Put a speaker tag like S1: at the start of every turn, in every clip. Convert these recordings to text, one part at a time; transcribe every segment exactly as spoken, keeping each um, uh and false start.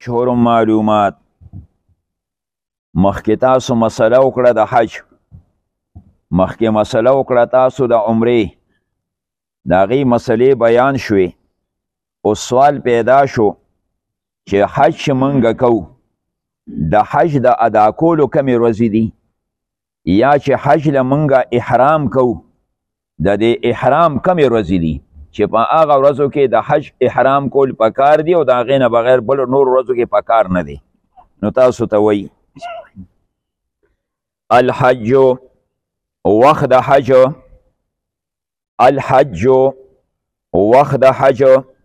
S1: اشهر معلومات مخکې تاسو مسله وکړه د حج مخکې مسله وکړه تاسو د عمرې د هغې مسلې بیان شوې اوس سوال پیدا شو چې حج چې موږ کوو د حج د ادا کولو کمې ورځې دي یا چې حج له موږ احرام کوو د دې احرام کمې ورځې دي چې په هغه ورځو کې د حج احرام کول پکار دی او د هغې نه بغیر بل نور ورځو کې پکار نه دی نو تاسو ته وایي الحج وخت د حج الحج وخت د حج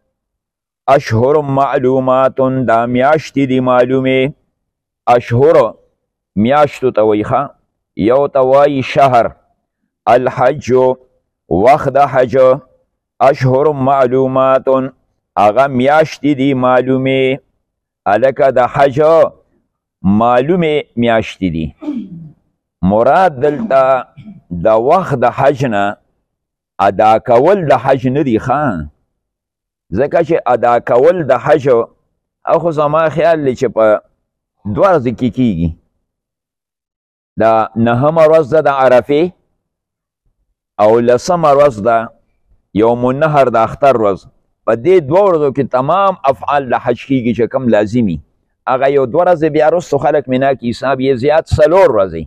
S1: اشهر معلومات دا میاشتې دي معلومې اشهر میاشتو ته وایي ښه یو ته وایي شهر الحج وخت د حج اشهر معلومات هغه میاشتې دي معلومې هلکه د حج معلومې میاشتې دي مراد دلته د وخت د حج نه ادا کول د حج نه دي ښه ځکه چې ادا کول د حج خو زما خیال دی چې په دوه ورځې کې کیږي د نهمه ورځ ده د عرفې او لسمه ورځ ده یوم النحر د اختر ورځ په دې دوه ورځو کې تمام افعال د حج کیږي چې کم لازمي هغه یو دوه ورځې بیا وروسته خلک مینا کې حساب یې زیات څلور ورځې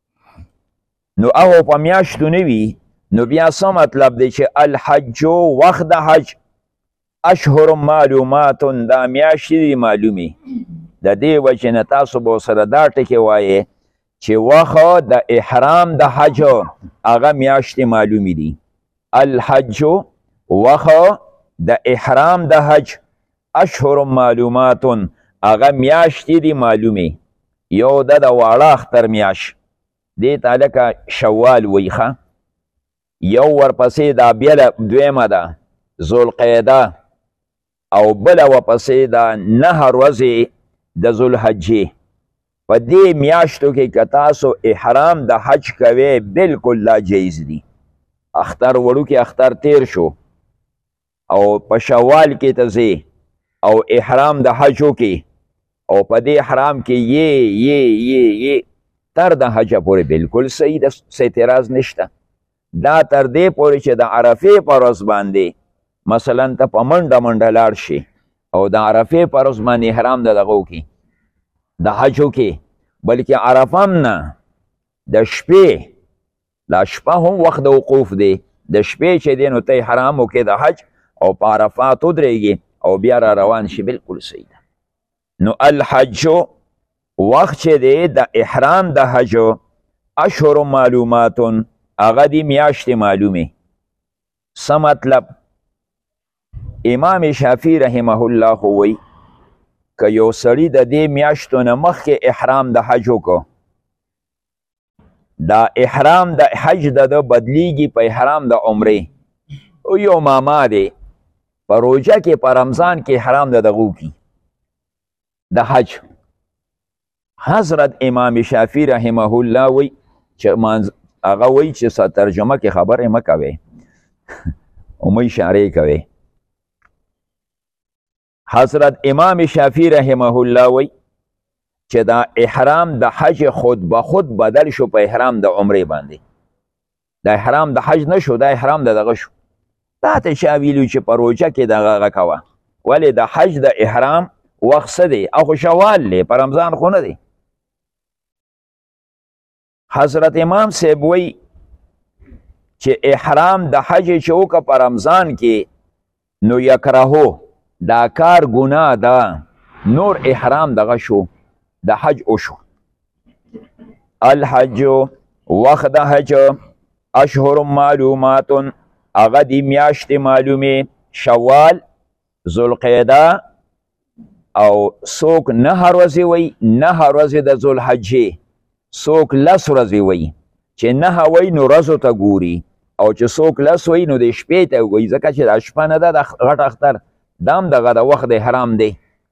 S1: نو هغه په میاشتو نه وي نو بیا څه مطلب دی چې الحج وخت د حج اشهر معلومات دا میاشتې دي معلومې د دې وجې نه تاسو به ورسره دا ټکې وایې چې وخت د احرام د حج هغه میاشتې معلومې دي الحج وخت د احرام د حج اشهر معلومات هغه میاشتې دي معلومې یو ده د واړه اختر میاشت دې ته لکه شوال وایي ښه یو ورپسې دا بله دویمه ده ذوالقعده او بله ورپسې دا نهه ورځې د ذوالحجې په دې میاشتو کې که تاسو احرام د حج کوئ بلکل لا جایز دي اختر وړوکې اختر تیر شو او په شوال کې ته ځې او احرام د حج وکې او په دې احرام کې یې یې یې یې تر د حجه پورې بلکل صحیح ده څه اعتراض نشته دا تر دې پورې چې د عرفې په ورځ باندې مثلا ته په منډه منډه لاړ شي او د عرفې په ورځ باندې احرام د دغه وکړي د حج وکړي بلکې عرفه هم نه د شپې لا شپه هم وخت د وقوف دی د شپې چې دی نو ته احرام وکړې د حج او په عرفات ودرېږي او بیا را روان شي بلکل صحیح ده نو الحج وخت چې دی د احرام د حج اشهر معلومات هغه دي میاشتې معلومې څه مطلب امام شافعي رحمه الله خو وایي که یو سړي د دې میاشتو نه مخکې احرام د حج وکړو دا احرام د حج د ده بدلیږي په احرام د عمرې او یو ماما دی په روژه کې په رمضان کې احرام د دغه وکړي د حج حضرت امام شافعي رحمه الله وایي چې هغه وایي چې څه ترجمه کې خبرې مه کوئ او مه اشارې کوئ حضرت امام شافعي رحمه الله وایي چې دا احرام د حج خود به خود بدل شو په احرام د عمرې باندې د احرام د حج نه شو دا احرام د دغه شو تا ته چا ویلو چې په روژه کې دغه هغه کوه ولې د حج د احرام وخت څه دی او خو شوال دی په رمضان خو نه دی حضرت امام صاحب وایي چې احرام د حج چې وکړه په رمضان کې نو یکرهو دا کار ګناه ده نور احرام دغه شو د حج وشو الحج وخت د حج اشهر معلومات هغه دي میاشتې معلومې شوال ذوالقعده او څوک نهه ورځې وایي نهه ورځې د ذوالحجې څوک لس ورځې وایي چې نهه وایي نو ورځو ته ګوري او چې څوک لس وایي نو د شپې ته وایي ځکه چې دا شپه نه ده د غټ اختر دام دغه د وخت د حرام دی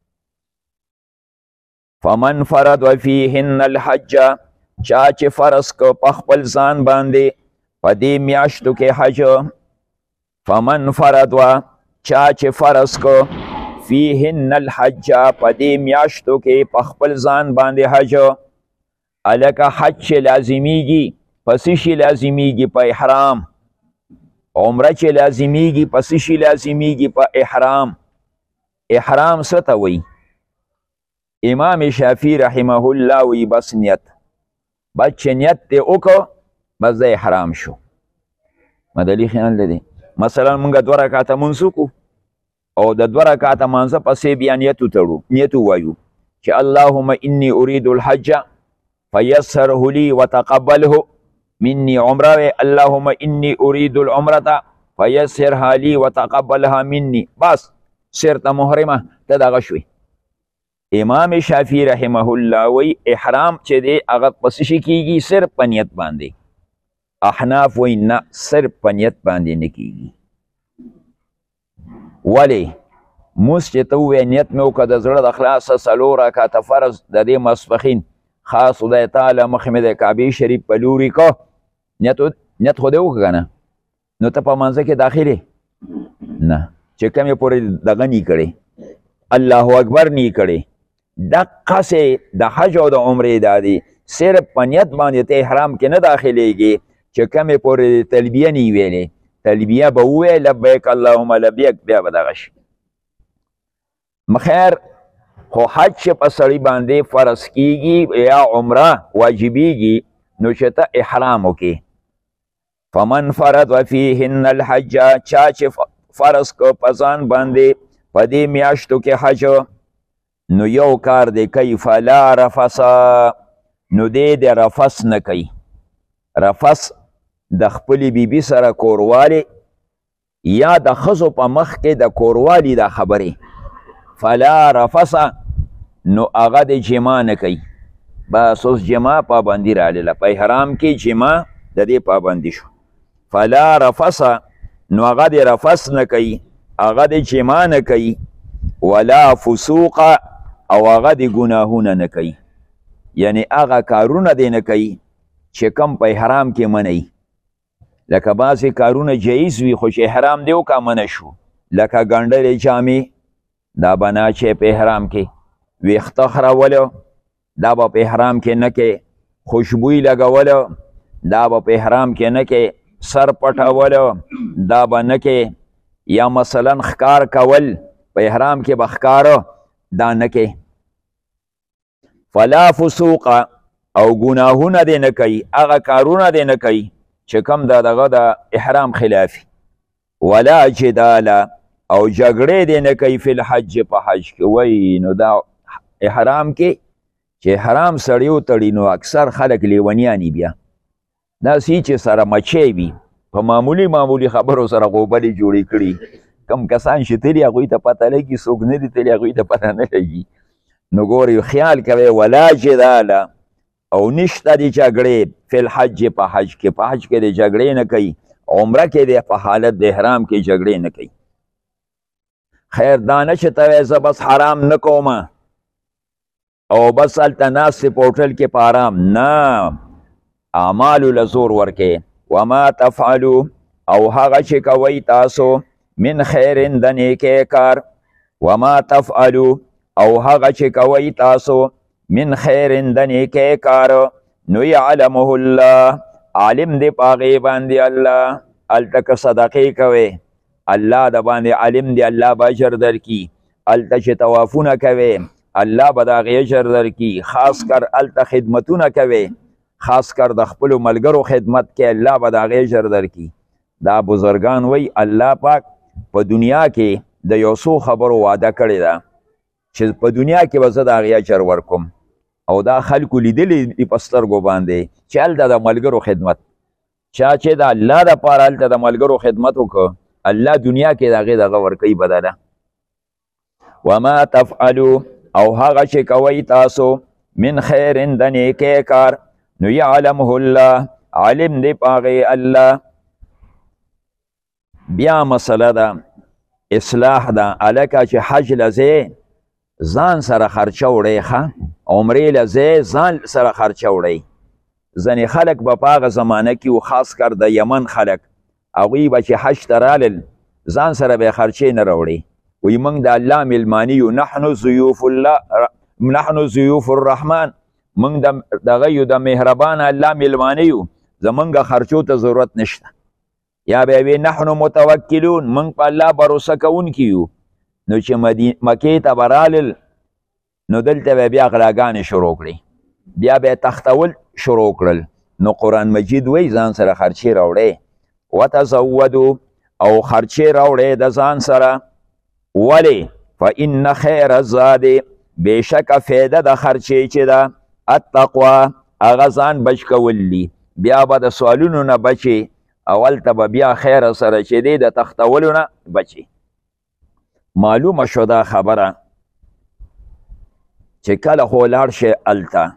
S1: فمن فرض فیهن الحج چا چې فرض که په خپل ځان باندې په دې میاشتو کې حج فمن فرض چا چې فرض که فیهن الحج په دې میاشتو کې په خپل ځان باندې حج. الکه حج چې لازمیږي په څه شي لازمیږي؟ په احرام. عمره چې لازمیږي په څه شي لازمیږي؟ په احرام. احرام څه ته وایي؟ امام شافعي رحمه الله وی بس نیت. بس چې نیت دې وکړو بس د احرام شو. مدلي خیال دی مثلا مونږ دوه رکعاته مونځ وکړو او د دوه رکعاته مانځه پسې بیا نیت وتړو، نیت ووایو چې اللهم انی اريد الحج فیسره لی وتقبله مني. عمره اللهم انی اريد العمرة فیسرها لی وتقبلها مني. بس صرت محرمه ته دغه شوي. امام شافعي رحمه الله وی احرام چې دی هغه په څه شي کیږي؟ صرف په نیت باندې. احناف وی نه، صرف په نیت باندې نه کیږي. ولې؟ موس چې ته ووایې نیت مې وکړه د زړه د خلاصه څلور رکعته فرض د دې ماسپښین خاص خدای تعالی مخکې مې د کعبې شریف په لوري که نیت نیت خو دې وکړه که نه، نو ته په منځه کې داخلې نه، چې کم یې پورې دغه نی کړې الله اکبر نی کړې. دقسې د حج او د عمرې دا دی صرف په نیت باندې ته احرام کې نه داخلېږي چې کم یې پورې تلبیه نی ویلې. تلبیه به ووایې لبیک اللهم لبیک، بیا به دغه شي. مخیر خو حج چې په سړي باندې فرض کیږي یا عمره واجبیږي نو چې ته احرام وکړې. فمن فرض فیهن الحج، چا چې فرض کو په ځان باندې په دې میاشتو کې حج نو یو کار دی کوي فلا رفس، نو دی د رفس نه کوي. رفس د خپلې بیبي سره کوروالی یا د ښځو په مخ کې د کوروالی دا خبرې. فلا رفس نو هغه د جما نه کوي. بس اوس جما پابندي راغله، په احرام کې جما د دې پابندي شو. فلا رفس نو هغه د رفس نه کوي، هغه د جما نه کوي. ولا فسوق او هغه د ګناهونه نه کوي، یعنی هغه کارونه دی نه کوي چې کم په احرام کې منی. لکه بعضې کارونه جایز وي خو چې احرام دی وکړه منع شو، لکه ګنډلې جامې دا به نه چې په احرام کې. ویښته خرولو دا به په احرام کې نه کې. خوشبوی لګولو دا به په احرام کې نه کې. سر پټولو دا به نه کې. یا مثلا ښکار کول په احرام کې به ښکاره دا نه کې. فلا فسوق او ګناهونه دی نه کوي، هغه کارونه دی نه کوي چې کوم د دغه د احرام خلافي. ولا جدال او جګړې دی نه کوي فی الحج، په حج کې. وای نو دا احرام کې چې احرام سړی وتړي نو اکثر خلک لیونیاني بیا داسې چې سره مچی وي په معمولي معمولي خبرو سره غوبلې جوړې کړي. کم کسان چې تلي هغوی ته پته لګي، څوک نه دي تلي هغوی ته پته نه لګي. نو ګورې خیال کوئ ولا جدال او نشته د جګړې فی الحج، په حج کې. په حج کې د جګړې نه کوي. عمره کې د په حالت د احرام کې جګړې نه کوي. خیر دا نه چې ته وایې زه بس حرام نه کوم او بس هلته ناستې په هوټل کې په آرام. نه، اعمالو له زور ورکې. وما تفعلو او هغه چې کوئ تاسو من خیر د نیکۍ کار. وما تفعلو او هغه چې کوئ تاسو من خیر د نیکۍ کار نو یعلمه الله، عالم دی په هغې باندې الله. هلته که صدقې کوئ الله د باندې عالم دی، الله به اجر درکړي. هلته چې طوافونه کوئ الله به د هغې اجر درکړي. خاص کر هلته خدمتونه کوئ، خاص کر د خپلو ملګرو خدمت کې الله به د هغې اجر درکړي. دا بزرګان وی الله پاک په دنیا کې د یو څو خبرو وعده کړې ده چې په دنیا کې به زه د هغې اجر ورکوم. او دا خلکو لیدلی دي په سترګو باندې چې هلته د ملګرو خدمت، چا چې د الله دپاره هلته د ملګرو خدمت وکړه الله دنیا کې د هغې دغه ورکوي بدله. وما تفعلو او هغه چې کوئ تاسو من خیر د نیکۍ کار نو یعلمه الله، علم دی په هغې الله. بیا مسله ده اصلاح ده. هلکه چې حج لځې ځان سره خرچه وړئ، ښه عمرې لځې ځان سره خرچه وړئ. ځینې خلک به په هغه زمانه کې و، خاص کر د یمن خلک، هغوی به چې حج ته رالل ځان سره به یې خرچې نه راوړي. وی موږ د الله میلمانه یو نحنو ضیوف الله نحنو ضیوف الرحمن موږ دغه یو د مهربان الله میلمانه یو زمونږ خرچو ته ضرورت نشته. یا به وی نحنو متوکلون موږ په الله باور کوونکي یو. نو چې مکې ته به رالل نو دلته به بیا غلاګانې شروع کړي، بیا به تختول شروع کړل. نو قرآن مجید وی ځان سره خرچې راوړئ، وتزودو او خرچې راوړئ د ځان سره. ولې؟ فإن خیر الزاد بېشکه فایده د خرچې چې ده التقوا هغه ځان بچ کول دي. بیا به د سوالونو نه بچي، اول ته به بیا خیر سره چې دی د تختولو نه بچي. معلومه شو دا خبره چې کله خو لاړ شي هلته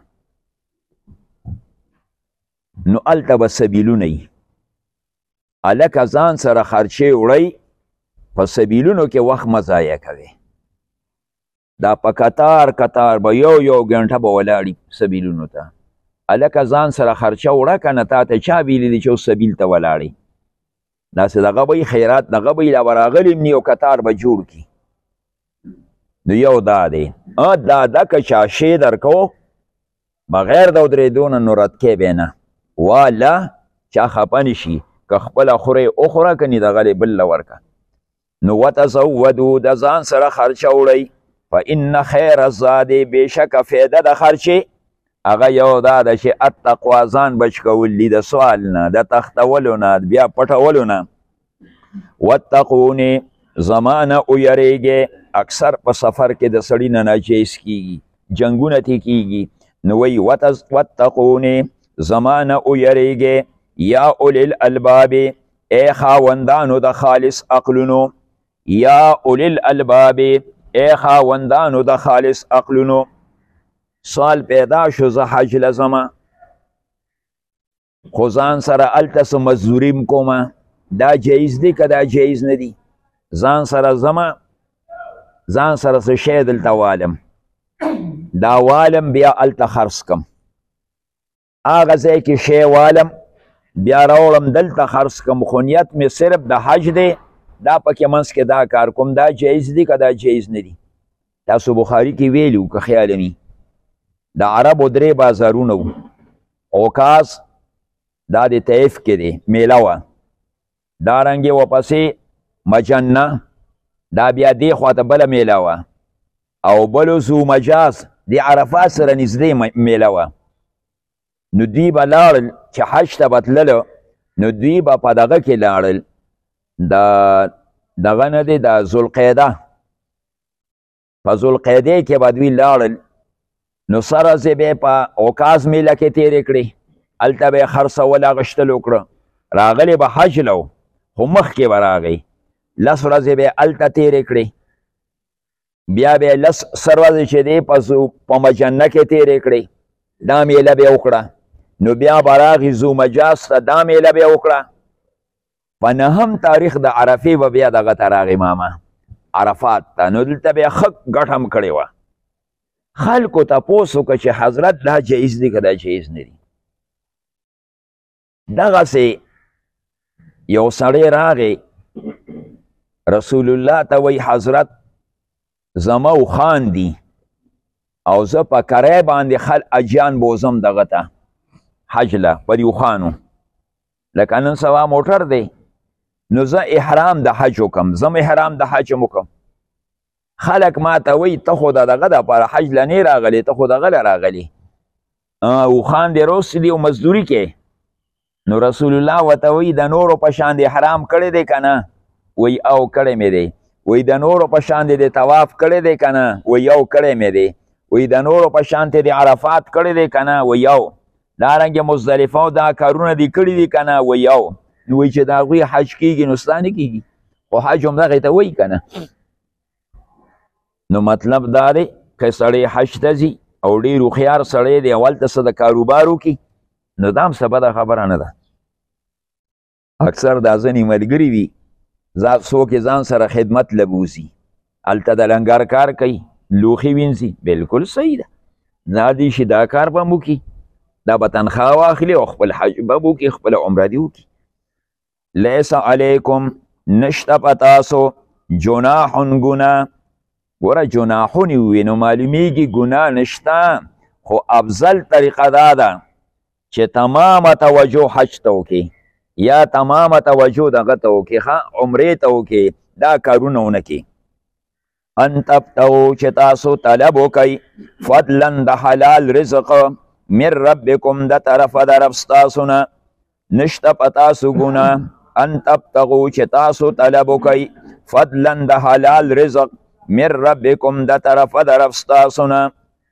S1: نو هلته به سبیلونه وي. هلکه ځان سره خرچې وړئ، په سبیلونو کې وخت مه ضایع کوئ. دا په کتار کتار به یو یو ګنټه به ولاړي سبیلونو ته. هلکه ځان سره خرچه وړه که نه تا ته چا ویلي دي چې اوس سبیل ته ولاړئ؟ داسې دغه به خیرات دغه به لا به راغلي م یو کتار به جوړ کړي. نو یو دا دی دا ده که چا شی درکو بغیر د ودرېدو نه نو رد کې به نه. واله چا خفه نه شي، که خپله خورې وخوره که نه دغلې بل له ورکه. نو وتزودو د ځان سره خرچه وړئ. فإن خیر الزاد بېشکه فایده د خرچې هغه یو دا ده چې التقوا ځان بچ کول دي د سوال نه، د تختولو نه، بیا پټولو نه. واتقونې زما نه ویریږئ. اکثر په سفر کې د سړي نه ناجیز کیږي، جنګونه ترې کیږي. نو وایي واتقونې زما نه ویریږئ یا اولی الالباب ای خاوندانو د خالص عقلونو. یا اولی الالباب ای خاوندانو د خالص عقلونو. سوال پیدا شو زه حج لزمه خو ځان سره هلته څه مزدوري کومه، دا جایز دی که دا جایز نه دی؟ ځان سره ځمه ځان سره څه شی دلته والم، دا والم بیا هلته خرڅ کم. هغه ځای کې شی والم بیا راوړم دلته خرڅ کم، خو نیت مې صرف د حج دی، دا پکې منځ کې دا کار کوم. دا جایز دی که دا جایز نه دی؟ تاسو بخاري کې ویلو که خیال می د عربو درې بازارونه وو. عکاظ دا د طیف کې دی میله وه، دارنګې ورپسې مجنه دا بیا دې خواته بله میله وه، او بلو زو مجاز د عرفات سره نږدې میله وه. نو دوی به لاړل چې حج ته به تللو نو دوی به په دغه کې لاړل د دغه نه دی د ذوالقعده، په ذوالقعدې کې به دوی لاړل. نو سره ورځې به یې په عکاظ میله کې تېرې کړې، هلته به یې خرڅول اغوښتل وکړه. راغلی به حج لو خو مخکې به راغی، لس ورځې به یې هلته تېرې کړې. بیا به یې لس سر ورځې چې دی په مجنه کې تېرې کړې، دا میله به یې وکړه. نو بیا به راغی زو مجاز ته، دا میله به یې وکړه. په نهم تاریخ د عرفې به بیا دغه ته راغی ماما عرفات ته. نو دلته به یې ښه ګټه هم کړې وه. خلکو تپوس وکړه چې حضرت دا جایز دی که دا جایز نه دی؟ دغسې یو سړی راغی رسول الله ته وی حضرت زما اوښان دي او زه په کرای باندې خل اجیان بوزم دغه ته حج له په دې اوښانو، لکه نن سبا موټر دی. نو زه احرام د حج وکم، زم احرام د حج وکم. خلک ما ته وی ته خو د دغه دپاره حج له نه راغلی، ته خو دغه له راغلی، اوښان دې روستي دي او مزدوري کې. نو رسول الله ورته وی د نورو په شان دې حرام کړی دی که نه؟ وی او کړی مې دی. وی د نورو په شان دې طواف کړی دی که نه؟ وی او کړی مې دی. وی د نورو په شان دې عرفات کړی دی که نه؟ وی او. دارنګې مزدلفه او دا کارونه دې کړي دي که نه؟ وی او. نو وی چې د هغوی حج کېږي نو ستا نه کېږي؟ خو حج همدغې ته وایي که نه؟ نو مطلب دا دی که سړی حج ته ځي او ډېر هوښیار سړی دی او هلته څه د کاروبار وکړي نو دا هم څه بده خبره نه ده. اکثر دا ځینې ملګري وي څوک یې ځان سره خدمت له بوځي، هلته د لنګر کار کوي، لوښي وینځي، بلکل صحیح ده. دا دې شي دا کار به م وکړي، دا به تنخواه واخلي او خپل حج به وکړي، خپله عمره دې وکړي. لیس علیکم نشته په تاسو جناحن ګناه ګوره جناحون وي نو معلومیږي ګناه نشته خو افضل طریقه دا ده چې تمامه توجه حج ته وکړي یا تمامه توجه دغه ته وکړي ښه عمرې ته وکړي دا کارونه ونه کړي ان تبتغوا چې تاسو طلب وکئ فضلا د حلال رزق من ربکم د طرفه د رب ستاسو نه نشته په تاسو ګناه ان تبتغوا چې تاسو طلب وکئ فضلا د حلال رزق من ربکم د طرفه د رب ستاسو نه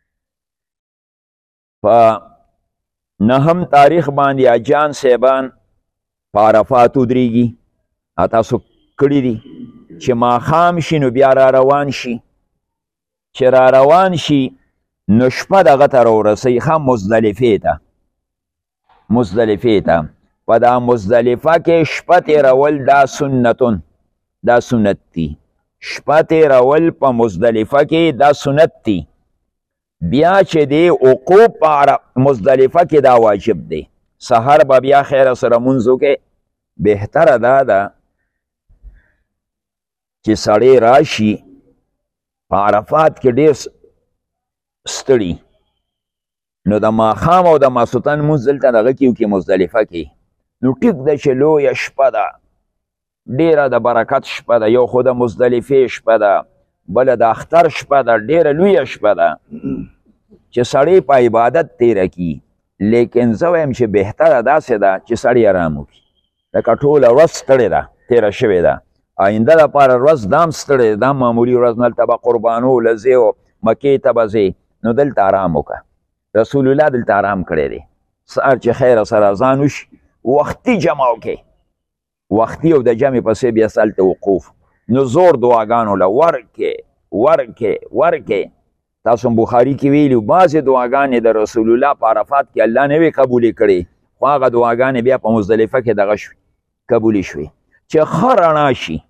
S1: په نهم تاریخ باندې اجان صاحبان په عرفات ودرېږي تاسو کړي دي چې ماښام شي نو بیا را روان شي چې را روان شي نو شپه دغه ته راورسوي ښه مزدلفې ته مزدلفې ته په دا مزدلفه کې شپه تېرول دا سنتون دا سنت دي شپه تېرول په مزدلفه کې دا سنت دي بیا چې دی وقوف په مزدلفه کې دا واجب دی سحر به بیا خیره سره مونځ وکړې بهتره دا ده چې سړی راشي په عرفات کې ډېر ستړي نو د ماښام او د ماسوتن مونځ دلته دغه کې وکړي مزدلفه کې نو ټیک ده چې لویه شپه ده ډېره د برکت شپه ده یو خو د مزدلفې شپه ده بله د اختر شپه ده ډېره لویه شپه ده چې سړی په عبادت تیره کي لیکن زه وایم چې بهتره داسې ده چې سړی ارام وکړي لکه ټوله ورځ ستړې ده تیره شوې ده آینده دپاره ورځ دام ستړې دا معمولي ورځ نه هلته به قربانو لځې او مکې ته به ځې نو دلته آرام وکړه رسول الله دلته آرام کړی دی سهار چې خیره سره اذان وشي وختي جمع وکړئ وختي او د جمع پسې بیا هلته وقوف نو زور دعاګانو له ورکې ورکې ورکې تاسو بخاري کې ویلي بعضې دعاګانې د رسول الله په عرفات کې الله نه وی قبولې کړې خو هغه دعاګانې بیا په مزدلفه کې دغه شوې قبولې شوې چې ښه رڼا شي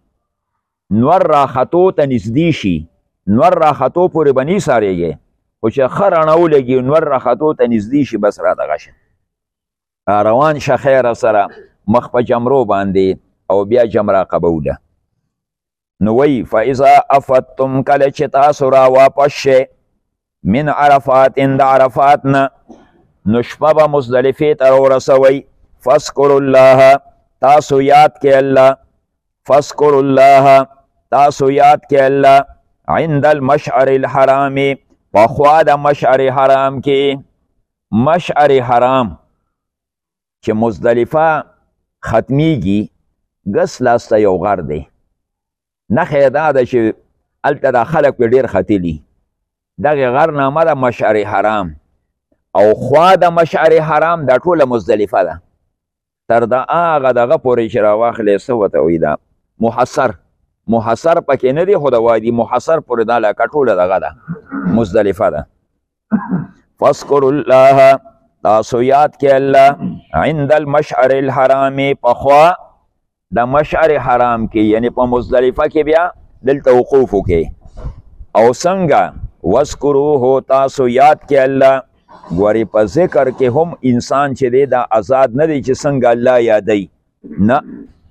S1: نور راختو ته نږدې شي نور راختو پورې به نه سارېږي خو چې ښه رڼا ولګي نور راختو ته نږدې شي بس را دغه شه روان شه خیره سره مخ په جمرو باندې او بیا جمره قبوله نو وی فاذا افدتم کله چې تاسو را واپس شئ من عرفات د عرفات نه نو شپه به مزدلفې ته راورسوئ فاذکروا الله تاسو یاد کې الله فاذکروا الله تاسو یاد کې الله عند المشعر الحرام په خوا د مشعر حرام کې مشعر حرام چې مزدلفه ختمیږي ګس لاسته یو غر دی نښه دا ده چې هلته دا خلک پرې ډېر ختلي دغې غر نامه ده مشعر حرام او خوا د مشعر حرام دا ټوله مزدلفه ده تر د هغه دغه پورې چې راواخلې څه ورته وایي دا محصر محصر پکې نه دی خو د وادي محصر پورې دا لکه ټوله دغه ده مزدلفه ده فاذکروا الله تاسو یاد کې الله عند المشعر الحرام په خوا د مشعر حرام کې یعنی په مزدلفه کې بیا دلته وقوف وکړي او څنګه واذکروه تاسو یاد کې الله ګورې په ذکر کې هم انسان چې دی دا آزاد نه دی چې څنګه الله یادوي نه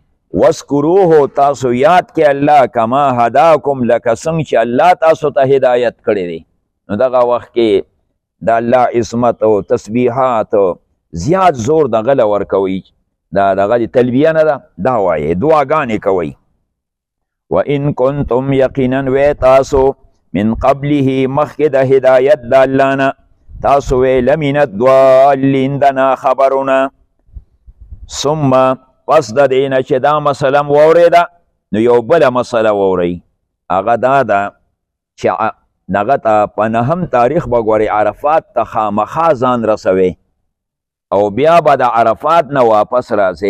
S1: واذکروه تاسو یاد کې الله کما هداکم لکه څنګه چې الله تاسو ته هدایت کړی دی نو دغه وخت کې د الله عصمت او تسبیحات زیات زور دغه له ورکوي دا دغه تلبیه نه ده دا وایي دعاګانې کوئ وان کنتم یقینا وی تاسو من قبله مخکې د هدایت د الله نه تاسو وی لمن الضالین د ناخبرونه ثم پس د دې نه چې دا مسله م واورېده نو یو بله مسله واورئ هغه دا ده چې دغه ته په نهم تاریخ به ګورې عرفات ته خامخا ځان رسوي او بیا به د عرفات نه واپس راځي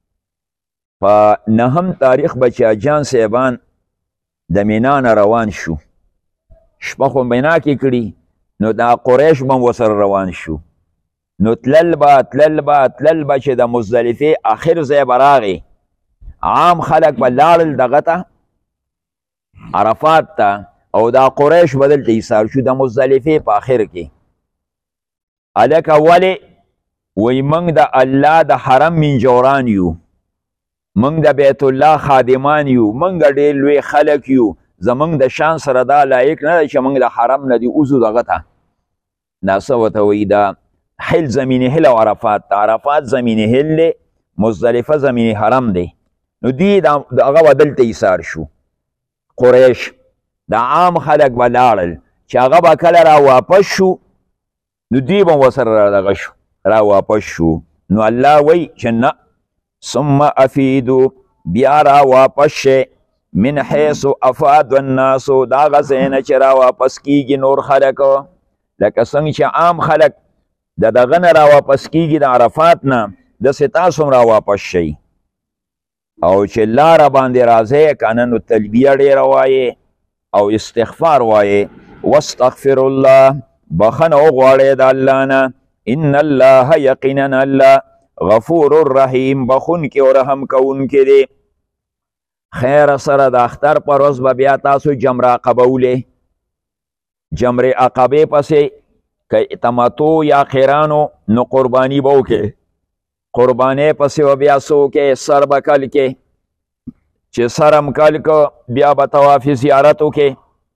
S1: په نهم تاریخ به چې اجان صاحبان د مینا نه روان شو شپه خو مینا کې کړي نو دا قریش به ورسره روان شو نو تلل به تلل به تلل به چې د مزدلفې آخر ځای به راغی عام خلک به لاړل دغه ته عرفات ته او دا قریش به دلته ایسار شو د مزدلفې په آخر کې هلکه ولې وی موږ د الله د حرم منجوران یو موږ د بیت الله خادمان یو، موږ ډېر لوی خلک یو، زموږ د شان سره دا لایق نه ده چې موږ د حرم نه دې وځو دغه ته. دا څه ورته وایي؟ دا حل زمین حل او عرفات. د عرفات زمین حل دی، مزدلفه زمین حرم دی. نو دوی هغه به دلته ایثار شو. قریش د عام خلک به لاړل چې هغه به کله را واپس شو نو دوی به ورسره را دغه شو را واپس شو. نو الله وایي چې نه، ثم افیدو، بیا را واپس شئ، من حیث افاد الناس، دا هغه ځای نه چې را واپس کیږي نور خلک، لکه څنګه چې عام خلک د دغه نه را واپس کیږي د عرفات نه، داسې تاسو هم را واپس شئ. او چې لاره باندې راځئ که نه نو تلبیه ډېره وایې او استغفار وایې. واستغفر الله، بخنه وغواړئ د الله نه. ان الله، یقینا الله، غفور الرحیم، بخونکي او رحم کوونکی دی. خیر سره د اختر په ورځ به بیا تاسو جمره عقبه ولې. جمره عقبې پسې که تمتو یا قیرانو نو قرباني به وکړې. قربانۍ پسې به بیا څه وکړې؟ سر به کل کې. چې سر هم کل که بیا به طواف زیارت وکړې.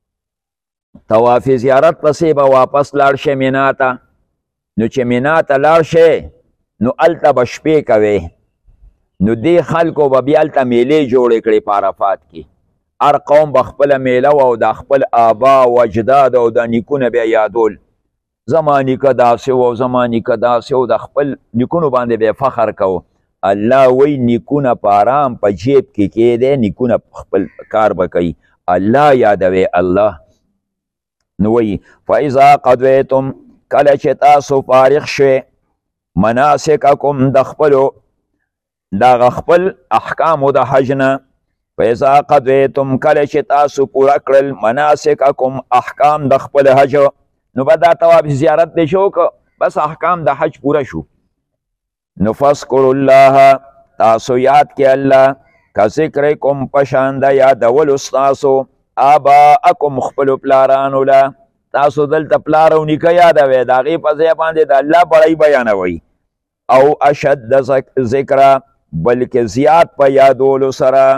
S1: طواف زیارت پسې به واپس لاړ شئ مینا ته. نو چې مینا ته لاړ شئ نو هلته به شپې کوئ. نو دې خلکو به بیا هلته میلې جوړې کړې په عرفات کې. هر قوم به خپله میله وه او د خپل آبا او اجداد او د نیکونه بیا یادول. زما نیکه داسې و او زما نیکه داسې و، د خپل نیکونو باندې بیا فخر کوو. الله وایي نیکونه په آرام په جیب کې کیدی، نیکونه خپل کار به کوي. الله یادوي الله. نو وایي فاذا قضیتم، کله چې تاسو فارغ شوئ، مناسککم، د خپلو دغه خپل احکامو د حج نه. فاذا قضیتم، کله چې تاسو پوره کړل مناسککم، احکام د خپل حج، نو به دا طواف زیارت دې شو که بس احکام د حج پوره شو. نو فذکروا الله، تاسو یاد کې الله، که ذکرکم په شان د یادولو ستاسو آباءکم، خپلو پلارانو له. تاسو دلته پلار او نیکه یادوئ، د هغې په ځای باندې د الله بړی بیانوئ. او اشد ذکره، بلکې زیات په یادولو سره.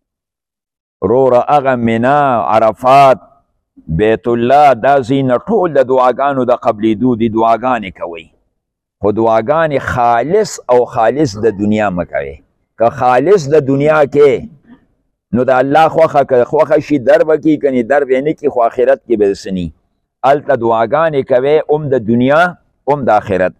S1: روره هغه منا، عرفات، بیت الله، دا ځایونه ټول د دعاګانو د قبلېدو دي. دعاګانې کوئ، خو دعاګانې خالص او خالص د دنیا مه کوئ. که خالص د دنیا کې نو د الله خوښه که خوښه شي در به کي، کنې در به نه کي، خو آخرت کې به سني. هلته دعاګانې کوئ، ام د دنیا ام د آخرت.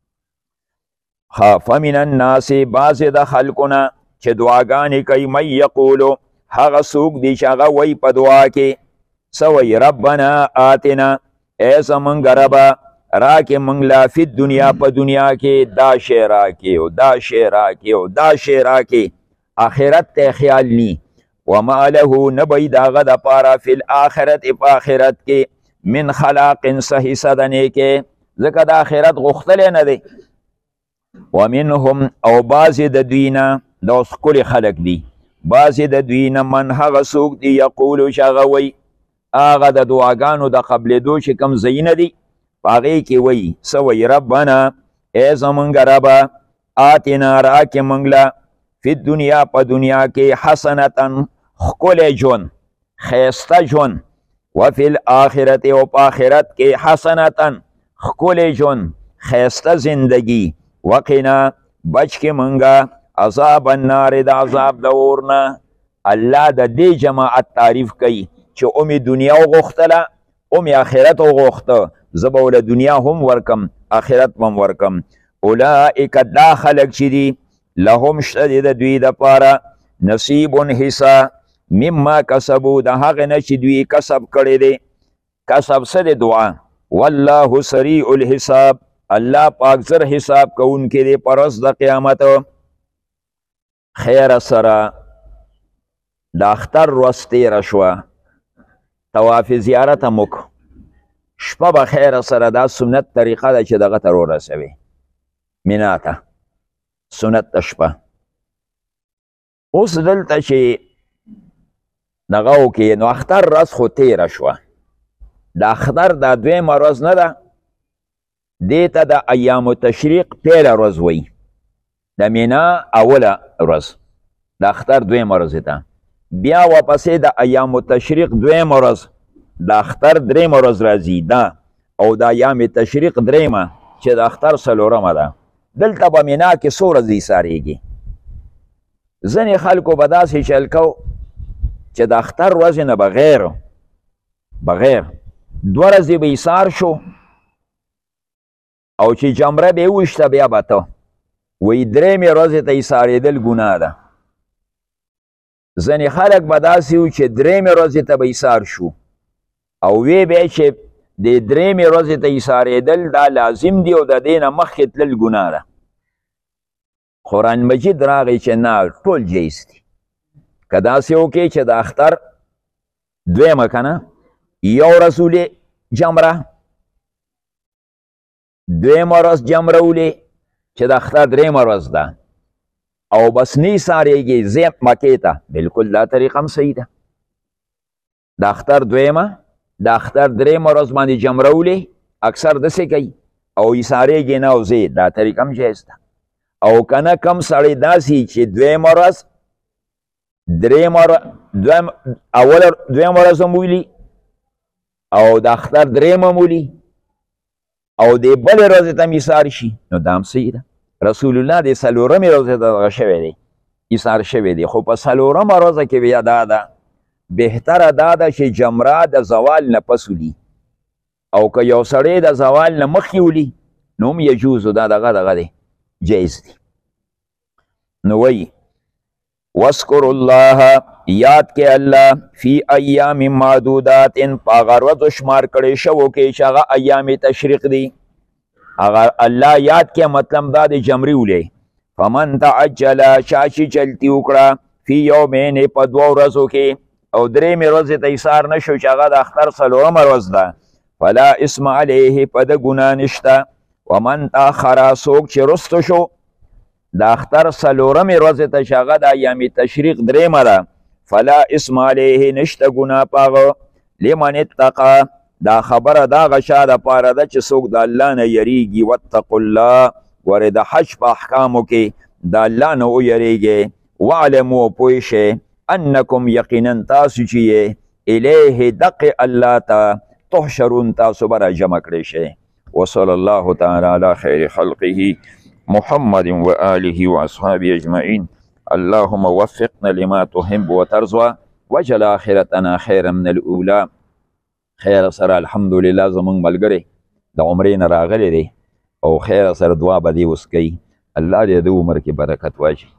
S1: فمن الناس، بعضې د خلکو نه چې دعاګانې کوي، من یقولو، هغه څوک دی چې هغه وایي په دعا کې څه وایي؟ ربنا آتنا، ای زمونږ ربه راکې موږ له فی دنیا، په دنیا کې دا شی راکې او دا شی راکې او دا شی راکې. آخرت ته خیال نی. وما له، نه به د هغه دپاره فی الاخرت، په آخرت کې من خلاق، څه حصه د نیکۍ، ځکه د آخرت غوښتلی نه دی. ومنهم، او بعضې د دوی نه، دا اوس ښکلي خلک دي، بعضې د دوی نه من هغه څوک دی یقولو چې هغه وایي، هغه د دعاګانو د قبلېدو چې کوم ځایونه دي په هغې کې وایي څه وایي؟ ربنا، ای زمونږ ربه، آتنا، راکې موږ له فی دنیا، په دنیا کې حسنتا، ښکلی ژوند، ښایسته ژوند، وفی الاخرت، او په آخرت کې حسنتا، ښکلی ژوند، ښایسته زندگی، وقنا، بچ کې مونږه عذاب النار، د عذاب د اور نه. الله د دې جماعت تعریف کوي چې اومې دنیا وغوښتله، اومې آخرت وغوښته، زه به وله دنیا هم ورکم، آخرت به هم ورکم. اولئک، دا خلک چې دي، لهم شته دی د دوی دپاره نصیب حصه مما کسبو، د هغې نه چې دوی کسب کړی دی. کسب څه دی؟ دعا. والله سریع الحساب، الله پاک زر حساب کوونکی دی په ورځ د قیامت. خیر سره د اختر ورځ تېره شوه، طواف زیارت هم وکړو، شپه به خیر سره دا سنت طریقه ده چې دغه ته ورسوي مینا ته، سنت د شپه. اوس دلته چې دغه وکړي نو اختر ورځ خو تېره شوه. د اختر دا دویمه ورځ نه ده، دې ته د ایام التشریق پیله ورځ وایي، د مینا اوله ورځ. د اختر دویمه ورځې ته. بیا واپسې د ایام التشریق دویمه ورځ د اختر درېیمه ورځ راځي دا، او د ایام تشریق درېیمه چې د اختر څلورمه ده. دلته به مینا کې څو ورځې ایسارېږي. ځینې خلکو به داسې چل کو چې د اختر ورځې نه بغیر بغیر دوه ورځې به ایسار شو او چې جمره به یې وویشته بیا به ته وایي درېیمې ورځې ته ایسارېدل ګناه ده. ځینې خلک به داسې وو چې درېیمې ورځې ته به ایسار شو او وی به چې د درېیمې ورځې ته ایسارېدل دا لازم دی او د دې نه مخکې تلل ګناه ده. قرآن مجید راغی چې نه ټول جایز دي. که داسې وکړې چې د اختر دویمه که نه یو ورځ ولې جمره، دویمه ورځ جمره ولې چې د اختر درېیمه ورځ ده او بس نه ایسارېږي ځې مکې ته، بلکل دا طریقه هم صحیح ده. د اختر دویمه د اختر درېیمه ورځ باندې جمره ولې اکثر داسې کوي او ایسارېږي نه او ځې، دا طریقه هم جایز ده. او که نه کم سړی داسې چې دویمه ورځ درېیمه اوله دویمه ورځ هم ولي او د اختر درېیمه هم ولي او د بلې ورځې ته هم ایسار شي، نو دا هم صحیح ده. رسول الله د څلورمې ورځې ته دغه شوی دی، ایسار شوی دی. خو په څلورمه ورځه کې بیا دا ده بهتره دا ده چې جمره د زوال نه پس ولي، او که یو سړی د زوال نه مخکې ولي نو هم یجوزو، دا دغه دغه دی جایز دی. نو وایي وَاذْكُرُوا اللَّهَ یاد کې الله فی ایام معدودات په هغه ورځو شمار کړی شوو کې چې هغه ایام تشریق دی. هغه الله یاد کې مطلب دا د جمرې ولې فمن تعجل چا چې جلتي وکړه فی یومین په دوه ورځو کې او درېیمې ورځې ته ایسار نه شو چې هغه د اختر څلورمه ورځ ده فلا اسم علیه په ده ګناه نشته. ومن تاخر څوک چې رستو شو د اختر څلورمې ورځې ته چې هغه د ایام تشریق درېیمه ده فلا اسم علیه نشته ګناه په هغه. لمن اتقا دا خبره د هغه چا دپاره ده چې څوک د الله نه یریږي. واتقوا الله ورې د حج په احکامو کې د الله نه ویریږئ. واعلموا پوه شئ انکم یقینا تاسو چې یې الیه دقې الله ته تحشرون تاسو به راجمع کړی شئ. وصلى الله تعالى على خير خلقه محمد وآله وأصحابه أجمعين. اللهم وفقنا لما تحب وترضى واجعل آخرتنا خيرا من الأولى. خیر سره الحمدلله زمونږ ملګری د عمرې نه راغلی دی او خیر سره دعا به دې اوس کوي. الله دې د عمر کې برکت واچوي.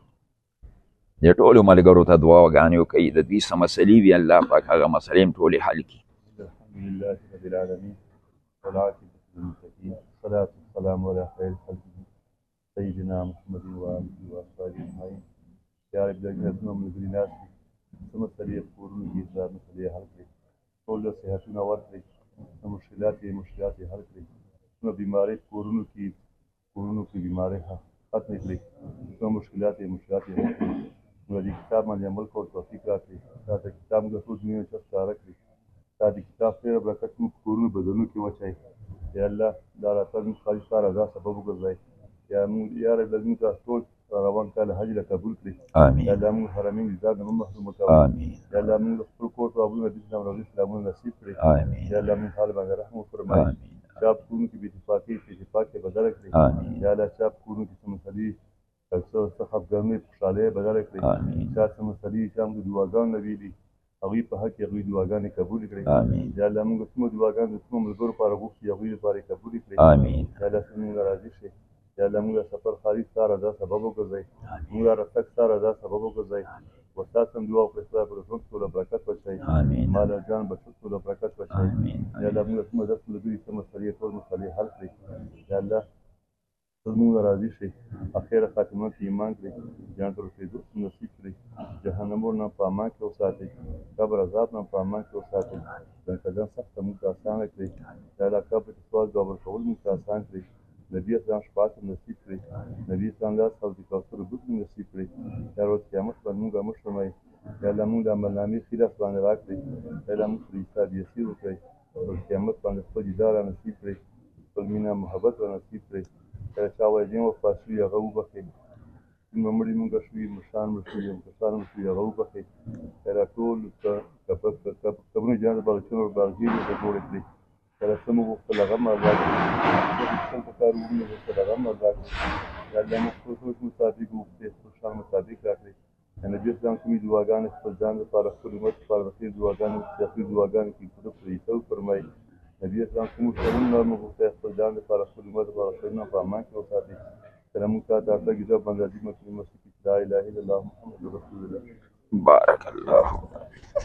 S1: د ټولو ملګرو ته دعاګانې وکوي، د دوی څه مسلې وي الله پاک هغه مسلې هم ټولې حل کړي. الحمدلله رب العالمین والعاقبة للمتقین والصلاة والسلام علی خیر خلقه سیدنا محمد وآله وصحبه اجمعین. یا رب العالمین ملګري ناست دي، څه مسلې کورونو کې دا مسلې حل کړي، ټول صحتونه ورکړي، مشکلات یې مشکلات یې حل کړي، څومره بیمارۍ کورونو کې کورونو کې بیمارۍ ختمې کړي، څومره مشکلات یې مشکلات یې حل کړي. نو د کتاب باندې عمل کول توفیق راکړي، دا د کتاب موږ ټول دنیا چا ښکاره کړي، دا د کتاب خیر او برکت موږ کورونو بدنونو کې واچوي. یا الله دا راتګ موږ خالي ستا رضا سبب وګرځوئ. یا موږ یا رب العالمین دا ټول روان کال حج له قبول کړي. آمین. یا الله موږ حرمین د ځان نه مه محرومه کوه. آمین. یا الله موږ د خپل کور ټولونه د اسلام راوړي اسلامونه نصیب کړي. آمین. یا الله موږ حال باندې رحم وفرمایي. آمین. چا په کورونو کې بې اتفاقي په اتفاق کې بدله کړي. آمین. یا الله چا په کورونو کې څه مسلې څه خفګانۍ خوشحالۍ بدله کړي. آمین. چا څه مسلې چې موږ دعاګانې نه ویلي هغوی په حق کې هغوی دعاګانې قبول کړي. آمین. یا الله موږ څومره دعاګانې د څومره ملګرو لپاره غوښتي هغوی لپاره یې قبول کړي. آمین. یا الله څه موږ راضي شي. یا الله موږ سفر خارج ستا رضا سبب وګرځئ، موږ راتګ ستا رضا سبب وګرځئ. ورستا سم دعا وکړئ خدای به رسول ټوله برکت واچوي. مال او جان به ټوله برکت واچوي. یا الله موږ څومره درس ملګري څه مسلې ټول مسلې حل کړي. یا الله ټول موږ راضي شي، اخره خاتمه کې ایمان کړي، جنت الفردوس نصیب کړي، جهنم اور نه په امان کې وساتئ، قبر عذاب نه په امان کې وساتئ، ځان سخته موږ ته اسانه کړي. یا الله قبر کې سوال ځواب ورکول موږ ته اسان کړي. نبی اسلام شفاعت نصیب کړي، نبی اسلام لاس حوض کوثر اوبه نصیب کړي. یا ورځ قیامت باندې موږ امر فرمایي. یا الله موږ د عملنامې ښي لاس باندې راکړئ. یا الله موږ پرې حساب یسیر وکړئ، ورځ قیامت باندې خپل دیدار نصیب کړئ، خپل مینه محبت را نصیب کړئ. کله چا والدین وفات شوي هغه وبخښئ،
S2: سپین مړي مونږ شوي مشران مړه شوي او کسان مړه شوي هغه وبخښئ دا ټول قبرونه جنت د باغچونو باغچې دي ورته جوړې کړي کله څه مو غوښتل هغه هم الله کړي څه په کار ومو غوښتل هغه هم الله کړي یا الله موږ خپل سوچ مطابق وغوښتې خپل شان مطابق راکړئ د نبي اسلام کومې دعاګانې خپل ځان لپاره خپل امت لپاره د خیر دعاګانې وکړي خپل دعاګانې کې پوره پر عیسی وفرمایي نبي اسلام کوم شرونه مو غوښتې خپل ځان لپاره خپل امت لپاره شرونه په امان کې وساتئ کله موږ ته دا تګ دا بندازي مکلمه لا اله الا الله محمد رسول الله
S1: بارک الله